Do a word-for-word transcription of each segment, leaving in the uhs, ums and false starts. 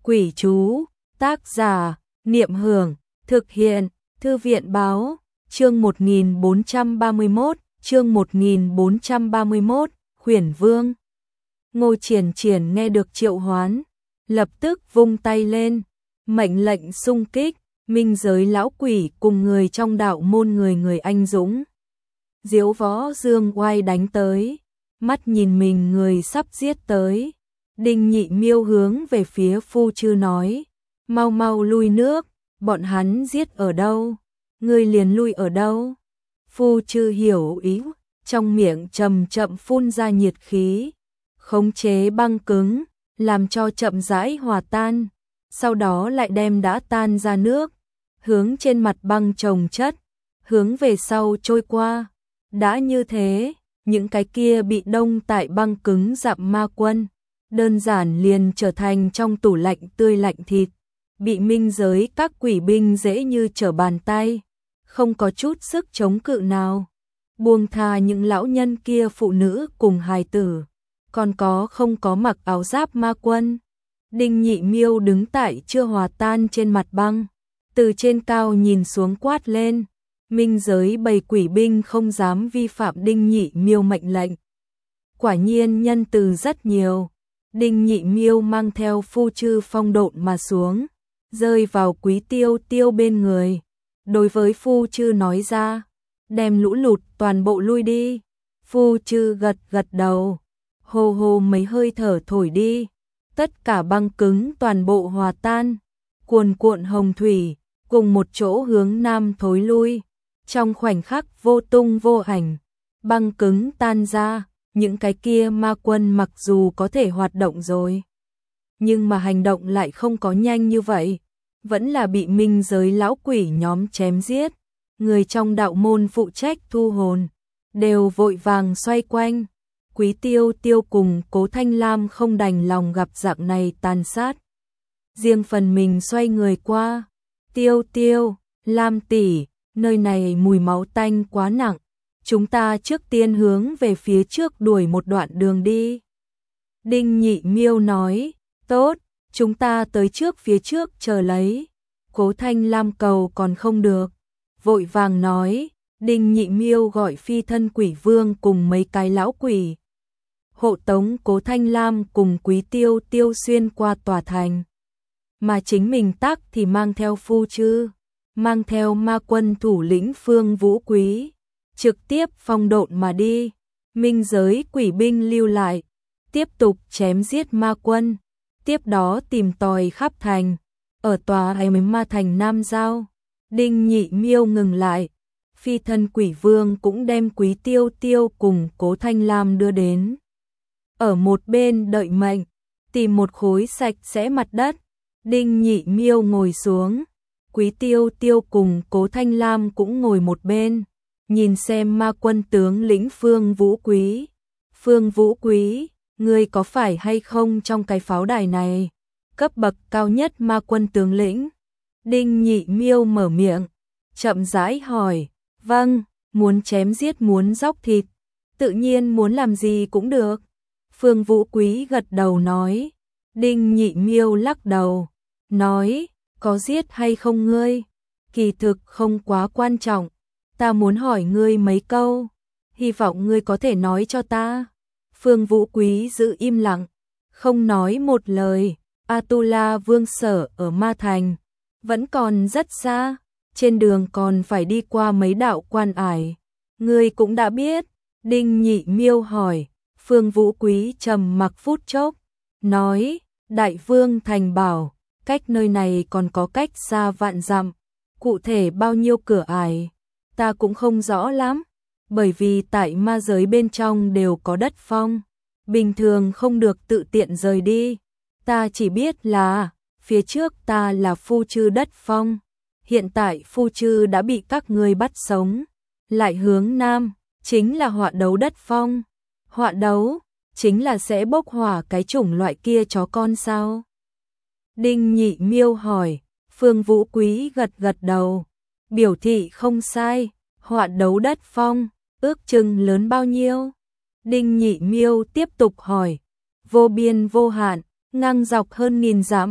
Quỷ chú, tác giả, Niệm Hưởng, thực hiện, Thư viện báo, chương một nghìn bốn trăm ba mươi mốt, chương một nghìn bốn trăm ba mươi mốt, Khuyển Vương. Ngô Triển Triển nghe được triệu hoán, lập tức vung tay lên, mệnh lệnh xung kích, minh giới lão quỷ cùng người trong đạo môn người người anh dũng. Diếu Võ Dương oai đánh tới, mắt nhìn mình người sắp giết tới. Đinh Nhị Miêu hướng về phía Phu Chư nói, mau mau lui nước, bọn hắn giết ở đâu, ngươi liền lui ở đâu. Phu Chư hiểu ý, trong miệng chậm chậm phun ra nhiệt khí, khống chế băng cứng, làm cho chậm rãi hòa tan, sau đó lại đem đã tan ra nước, hướng trên mặt băng chồng chất, hướng về sau trôi qua. Đã như thế, những cái kia bị đông tại băng cứng dặm ma quân, đơn giản liền trở thành trong tủ lạnh tươi lạnh thịt, bị minh giới các quỷ binh dễ như trở bàn tay, không có chút sức chống cự nào. Buông tha những lão nhân kia, phụ nữ cùng hài tử, còn có không có mặc áo giáp ma quân. Đinh Nhị Miêu đứng tại chưa hòa tan trên mặt băng, từ trên cao nhìn xuống quát lên. Minh giới bầy quỷ binh không dám vi phạm Đinh Nhị Miêu mệnh lệnh. Quả nhiên nhân từ rất nhiều. Đinh Nhị Miêu mang theo Phu Chư phong độn mà xuống, rơi vào Quý Tiêu Tiêu bên người. Đối với Phu Chư nói ra, đem lũ lụt toàn bộ lui đi. Phu Chư gật gật đầu, hô hô mấy hơi thở thổi đi, tất cả băng cứng toàn bộ hòa tan, cuồn cuộn hồng thủy, cùng một chỗ hướng nam thối lui. Trong khoảnh khắc vô tung vô ảnh, băng cứng tan ra, những cái kia ma quân mặc dù có thể hoạt động rồi, nhưng mà hành động lại không có nhanh như vậy, vẫn là bị minh giới lão quỷ nhóm chém giết. Người trong đạo môn phụ trách thu hồn, đều vội vàng xoay quanh. Quý Tiêu Tiêu cùng Cố Thanh Lam không đành lòng gặp dạng này tàn sát, riêng phần mình xoay người qua. Tiêu Tiêu, Lam tỷ, nơi này mùi máu tanh quá nặng, chúng ta trước tiên hướng về phía trước đuổi một đoạn đường đi. Đinh Nhị Miêu nói, tốt, chúng ta tới trước phía trước chờ lấy. Cố Thanh Lam cầu còn không được, vội vàng nói. Đinh Nhị Miêu gọi phi thân quỷ vương cùng mấy cái lão quỷ, hộ tống Cố Thanh Lam cùng Quý Tiêu Tiêu xuyên qua tòa thành, mà chính mình tắc thì mang theo Phu Chư, mang theo ma quân thủ lĩnh Phương Vũ Quý, trực tiếp phong độn mà đi. Minh giới quỷ binh lưu lại, tiếp tục chém giết ma quân, tiếp đó tìm tòi khắp thành, ở tòa ấy ma thành Nam Giao. Đinh Nhị Miêu ngừng lại, phi thân quỷ vương cũng đem Quý Tiêu Tiêu cùng Cố Thanh Lam đưa đến, ở một bên đợi mệnh, tìm một khối sạch sẽ mặt đất. Đinh Nhị Miêu ngồi xuống, Quý Tiêu Tiêu cùng Cố Thanh Lam cũng ngồi một bên, nhìn xem ma quân tướng lĩnh Phương Vũ Quý. Phương Vũ Quý, ngươi có phải hay không trong cái pháo đài này cấp bậc cao nhất ma quân tướng lĩnh? Đinh Nhị Miêu mở miệng, chậm rãi hỏi. Vâng, muốn chém giết muốn dóc thịt, tự nhiên muốn làm gì cũng được. Phương Vũ Quý gật đầu nói. Đinh Nhị Miêu lắc đầu, nói, có giết hay không ngươi, kỳ thực không quá quan trọng, ta muốn hỏi ngươi mấy câu, hy vọng ngươi có thể nói cho ta. Phương Vũ Quý giữ im lặng, không nói một lời. Atula Vương sở ở Ma Thành, vẫn còn rất xa, trên đường còn phải đi qua mấy đạo quan ải, ngươi cũng đã biết. Đinh Nhị Miêu hỏi. Phương Vũ Quý trầm mặc phút chốc, nói, Đại Vương Thành bảo, cách nơi này còn có cách xa vạn dặm, cụ thể bao nhiêu cửa ải, ta cũng không rõ lắm, bởi vì tại ma giới bên trong đều có đất phong, bình thường không được tự tiện rời đi. Ta chỉ biết là, phía trước ta là Phu Chư đất phong, hiện tại Phu Chư đã bị các ngươi bắt sống, lại hướng nam, chính là họa đấu đất phong. Họa đấu, chính là sẽ bốc hỏa cái chủng loại kia chó con sao? Đinh Nhị Miêu hỏi. Phương Vũ Quý gật gật đầu, biểu thị không sai. Họa đấu đất phong, ước chừng lớn bao nhiêu? Đinh Nhị Miêu tiếp tục hỏi. Vô biên vô hạn, ngang dọc hơn nghìn dặm.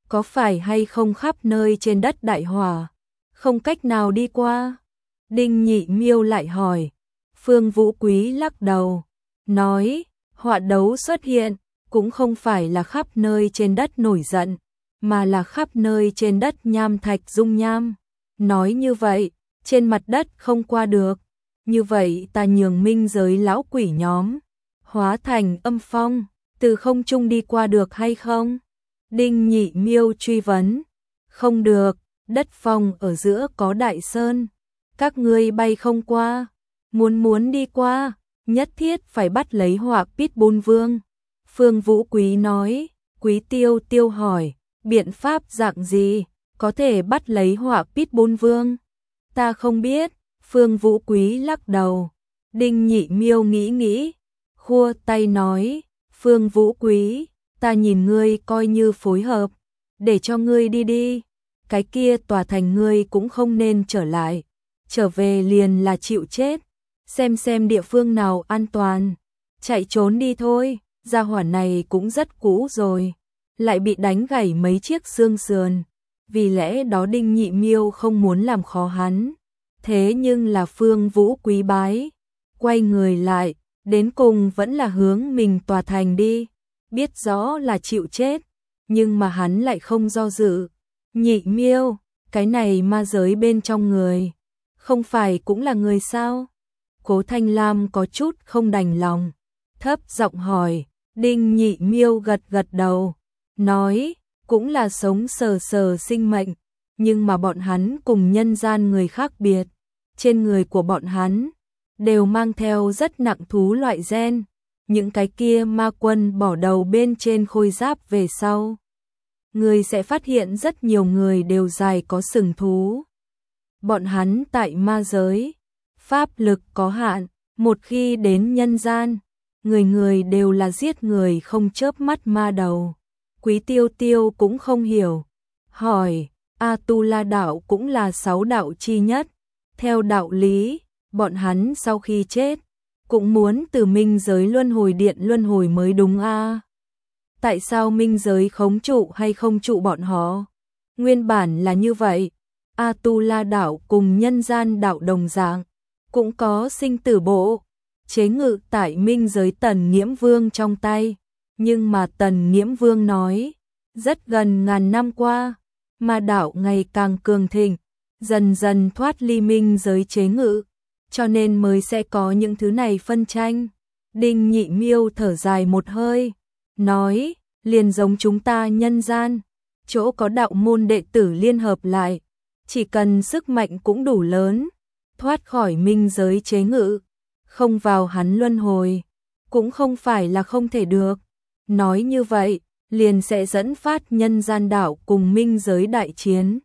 có phải hay không khắp nơi trên đất đại hỏa, không cách nào đi qua? Đinh Nhị Miêu lại hỏi. Phương Vũ Quý lắc đầu, nói, họa đấu xuất hiện, cũng không phải là khắp nơi trên đất nổi giận, mà là khắp nơi trên đất nham thạch dung nham. Nói như vậy, trên mặt đất không qua được, như vậy ta nhường minh giới lão quỷ nhóm, hóa thành âm phong, từ không trung đi qua được hay không? Đinh Nhị Miêu truy vấn. Không được, đất phong ở giữa có đại sơn, các ngươi bay không qua, muốn muốn đi qua, nhất thiết phải bắt lấy họa Pitbull Vương. Phương Vũ Quý nói. Quý Tiêu Tiêu hỏi, biện pháp dạng gì, có thể bắt lấy họa Pitbull Vương? Ta không biết. Phương Vũ Quý lắc đầu. Đinh Nhị Miêu nghĩ nghĩ, khua tay nói, Phương Vũ Quý, ta nhìn ngươi coi như phối hợp, để cho ngươi đi đi, cái kia tòa thành ngươi cũng không nên trở lại, trở về liền là chịu chết, xem xem địa phương nào an toàn, chạy trốn đi thôi, gia hỏa này cũng rất cũ rồi, lại bị đánh gãy mấy chiếc xương sườn, vì lẽ đó Đinh Nhị Miêu không muốn làm khó hắn. Thế nhưng là Phương Vũ Quý bái, quay người lại, đến cùng vẫn là hướng mình tòa thành đi, biết rõ là chịu chết, nhưng mà hắn lại không do dự. Nhị Miêu, cái này ma giới bên trong người, không phải cũng là người sao? Cố Thanh Lam có chút không đành lòng, thấp giọng hỏi. Đinh Nhị Miêu gật gật đầu, nói, cũng là sống sờ sờ sinh mệnh, nhưng mà bọn hắn cùng nhân gian người khác biệt, trên người của bọn hắn đều mang theo rất nặng thú loại gen, những cái kia ma quân bỏ đầu bên trên khôi giáp về sau, người sẽ phát hiện rất nhiều người đều dài có sừng thú. Bọn hắn tại ma giới, pháp lực có hạn, một khi đến nhân gian, người người đều là giết người không chớp mắt ma đầu. Quý Tiêu Tiêu cũng không hiểu, hỏi, A-tu-la đạo cũng là sáu đạo chi nhất, theo đạo lý, bọn hắn sau khi chết, cũng muốn từ minh giới luân hồi điện luân hồi mới đúng a. Tại sao minh giới khống trụ hay không trụ bọn họ? Nguyên bản là như vậy, A-tu-la đạo cùng nhân gian đạo đồng dạng, cũng có sinh tử bộ, chế ngự tại minh giới Tần Nghiễm Vương trong tay, nhưng mà Tần Nghiễm Vương nói, rất gần ngàn năm qua, ma đạo ngày càng cường thịnh, dần dần thoát ly minh giới chế ngự, cho nên mới sẽ có những thứ này phân tranh. Đinh Nhị Miêu thở dài một hơi, nói, liền giống chúng ta nhân gian, chỗ có đạo môn đệ tử liên hợp lại, chỉ cần sức mạnh cũng đủ lớn, thoát khỏi minh giới chế ngự, không vào hắn luân hồi, cũng không phải là không thể được. Nói như vậy, liền sẽ dẫn phát nhân gian đạo cùng minh giới đại chiến.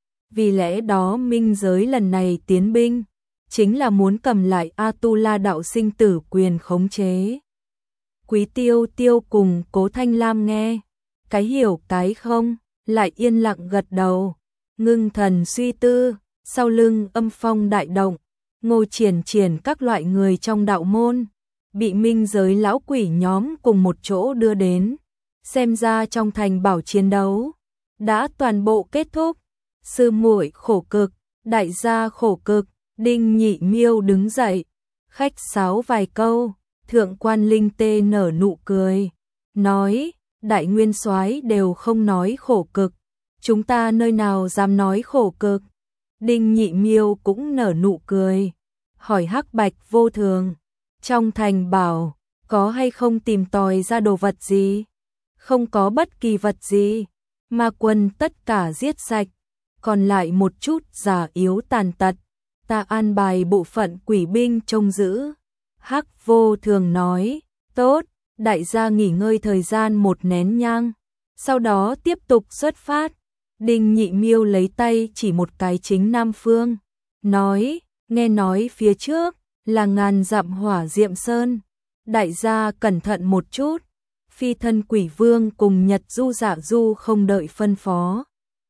Vì lẽ đó minh giới lần này tiến binh, chính là muốn cầm lại A-tu-la đạo sinh tử quyền khống chế. Quý Tiêu Tiêu cùng Cố Thanh Lam nghe, cái hiểu cái không, lại yên lặng gật đầu, ngưng thần suy tư, sau lưng âm phong đại động, Ngô Triển Triển các loại người trong đạo môn, bị minh giới lão quỷ nhóm cùng một chỗ đưa đến, xem ra trong thành bảo chiến đấu, đã toàn bộ kết thúc, sư muội khổ cực, đại gia khổ cực. Đinh Nhị Miêu đứng dậy, khách sáo vài câu, thượng quan Linh Tê nở nụ cười, nói, đại nguyên soái đều không nói khổ cực, chúng ta nơi nào dám nói khổ cực. Đinh Nhị Miêu cũng nở nụ cười, hỏi Hắc Bạch Vô Thường, trong thành bảo, có hay không tìm tòi ra đồ vật gì? Không có bất kỳ vật gì, ma quân tất cả giết sạch, còn lại một chút già yếu tàn tật. Ta an bài bộ phận quỷ binh trông giữ. Hắc Vô Thường nói, tốt, đại gia nghỉ ngơi thời gian một nén nhang, sau đó tiếp tục xuất phát. Đinh Nhị Miêu lấy tay chỉ một cái chính Nam Phương, nói, nghe nói phía trước là ngàn dặm hỏa diệm sơn, đại gia cẩn thận một chút. Phi thân quỷ vương cùng Nhật Du Dạ Du không đợi phân phó,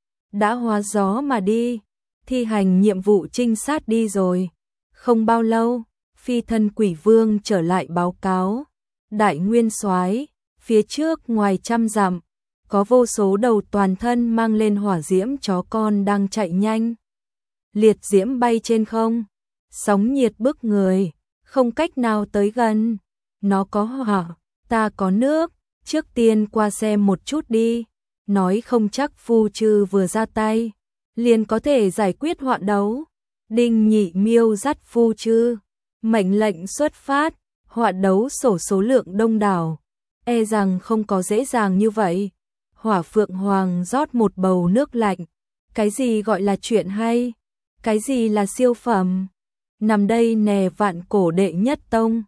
đã hóa gió mà đi, thi hành nhiệm vụ trinh sát đi rồi. Không bao lâu, phi thân quỷ vương trở lại báo cáo, đại nguyên soái, phía trước ngoài trăm dặm, có vô số đầu toàn thân mang lên hỏa diễm chó con đang chạy nhanh. Liệt diễm bay trên không, sóng nhiệt bức người, không cách nào tới gần. Nó có hỏa, ta có nước, trước tiên qua xem một chút đi. Nói không chắc Phu Chư vừa ra tay, liền có thể giải quyết họa đấu. Đinh Nhị Miêu dắt Phu Chư, mệnh lệnh xuất phát, họa đấu sổ số lượng đông đảo, e rằng không có dễ dàng như vậy. Hỏa Phượng Hoàng rót một bầu nước lạnh, cái gì gọi là chuyện hay, cái gì là siêu phẩm. Nằm đây nè, Vạn Cổ đệ nhất tông,